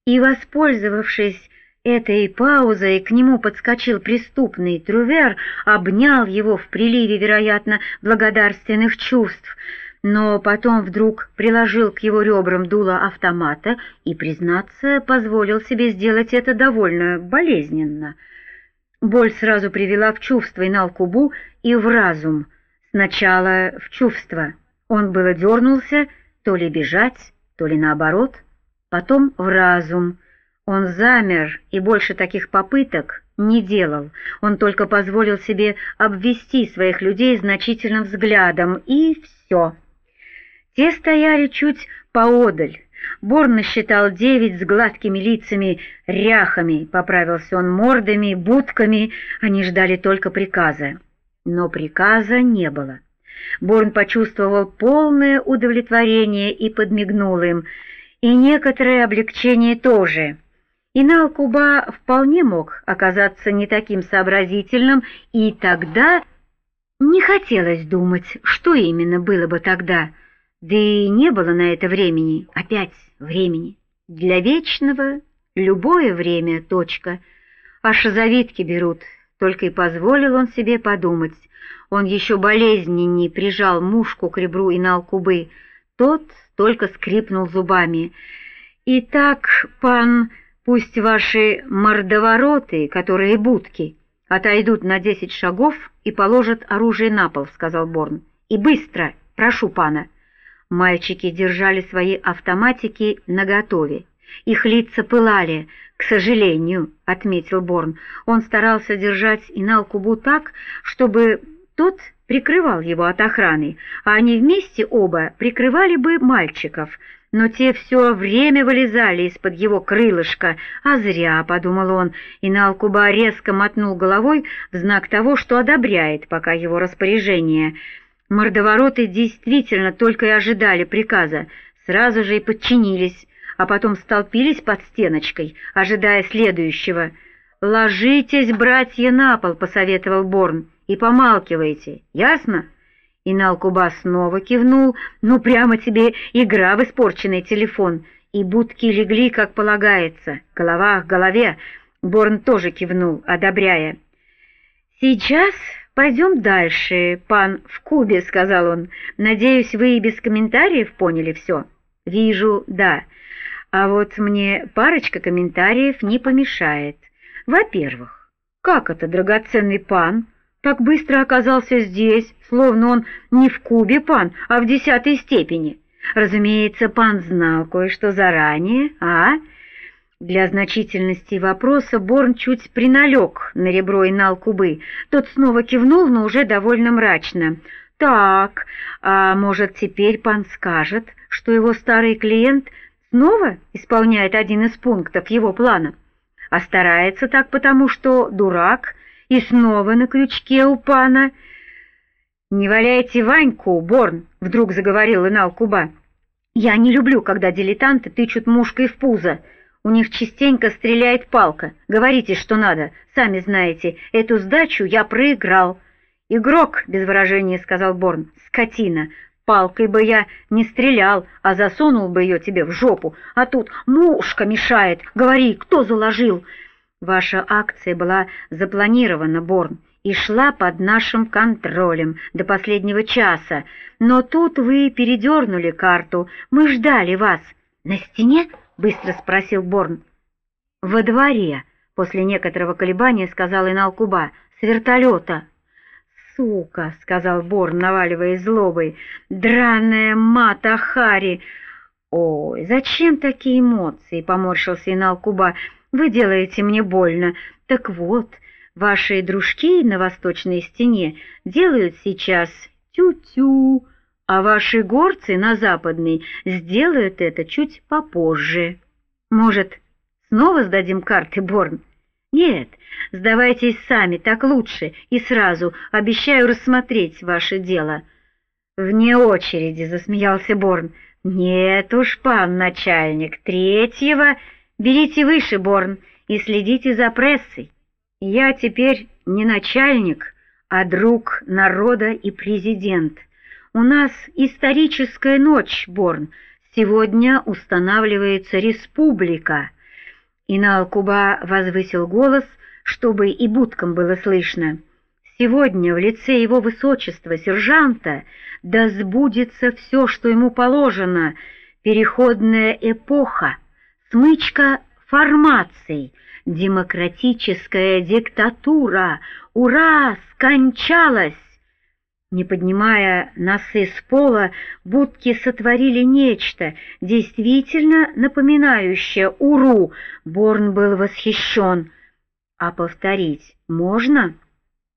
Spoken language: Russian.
И, воспользовавшись этой паузой, к нему подскочил преступный Трувер, обнял его в приливе, вероятно, благодарственных чувств, но потом вдруг приложил к его ребрам дуло автомата и, признаться, позволил себе сделать это довольно болезненно. Боль сразу привела в чувство Инал-Кубу и в разум. Сначала в чувство. Он было дернулся, то ли бежать, то ли наоборот, потом в разум. Он замер и больше таких попыток не делал. Он только позволил себе обвести своих людей значительным взглядом, и все. Те стояли чуть поодаль. Борн насчитал 9 с гладкими лицами, ряхами, поправился он, мордами, будками. Они ждали только приказа. Но приказа не было. Борн почувствовал полное удовлетворение и подмигнул им, и некоторое облегчение тоже. Инал-Куба вполне мог оказаться не таким сообразительным, и тогда не хотелось думать, что именно было бы тогда. Да и не было на это времени, опять времени. Для вечного любое время, точка. Аж завидки берут, только и позволил он себе подумать. Он еще болезненней прижал мушку к ребру Инал-Кубы. Тот только скрипнул зубами. «Итак, пан, пусть ваши мордовороты, которые будки, отойдут на 10 шагов и положат оружие на пол», — сказал Борн. «И быстро, прошу пана». Мальчики держали свои автоматики наготове. Их лица пылали, к сожалению, — отметил Борн. Он старался держать Инал-Кубу так, чтобы тот прикрывал его от охраны, а они вместе оба прикрывали бы мальчиков. Но те все время вылезали из-под его крылышка. «А зря», — подумал он. Инал-Куба резко мотнул головой в знак того, что одобряет пока его распоряжение. Мордовороты действительно только и ожидали приказа, сразу же и подчинились, а потом столпились под стеночкой, ожидая следующего. «Ложитесь, братья, на пол», — посоветовал Борн, — «и помалкивайте, ясно?» Инал-Куба снова кивнул. «Ну, прямо тебе игра в испорченный телефон». И будки легли, как полагается, голова к голове. Борн тоже кивнул, одобряя. «Сейчас пойдем дальше, пан в Кубе», — сказал он. «Надеюсь, вы и без комментариев поняли все?» «Вижу, да. А вот мне парочка комментариев не помешает. Во-первых, как это драгоценный пан так быстро оказался здесь, словно он не в Кубе пан, а в 10-й степени? Разумеется, пан знал кое-что заранее, а?» Для значительности вопроса Борн чуть приналег на ребро Инал-Кубы. Тот снова кивнул, но уже довольно мрачно. «Так, а может, теперь пан скажет, что его старый клиент снова исполняет один из пунктов его плана? А старается так потому, что дурак и снова на крючке у пана?» «Не валяйте Ваньку, Борн», — вдруг заговорил Инал-Куба. «Я не люблю, когда дилетанты тычут мушкой в пузо. У них частенько стреляет палка. Говорите, что надо. Сами знаете, эту сдачу я проиграл». «Игрок», — без выражения сказал Борн, — «скотина. Палкой бы я не стрелял, а засунул бы ее тебе в жопу. А тут мушка мешает. Говори, кто заложил?» «Ваша акция была запланирована, Борн, и шла под нашим контролем до последнего часа. Но тут вы передернули карту. Мы ждали вас». «На стене?» — быстро спросил Борн. «Во дворе», — после некоторого колебания сказал Инал-Куба, — «с вертолета». «Сука», — сказал Борн, наваливаясь злобой, — «драная Мата-Хари». «Ой, зачем такие эмоции?» — поморщился Инал-Куба. «Вы делаете мне больно. Так вот, ваши дружки на восточной стене делают сейчас тю-тю, а ваши горцы на западной сделают это чуть попозже. Может, снова сдадим карты, Борн?» «Нет, сдавайтесь сами, так лучше, и сразу обещаю рассмотреть ваше дело». «Вне очереди», — засмеялся Борн. «Нет уж, пан начальник, третьего берите выше, Борн, и следите за прессой. Я теперь не начальник, а друг народа и президент. У нас историческая ночь, Борн. Сегодня устанавливается республика. Инал-Куба возвысил голос, чтобы и будкам было слышно. Сегодня в лице его высочества сержанта да сбудется все, что ему положено, переходная эпоха, смычка формаций, демократическая диктатура, ура, скончалась! Не поднимая носы с пола, будки сотворили нечто, действительно напоминающее уру. Борн был восхищен. А повторить можно?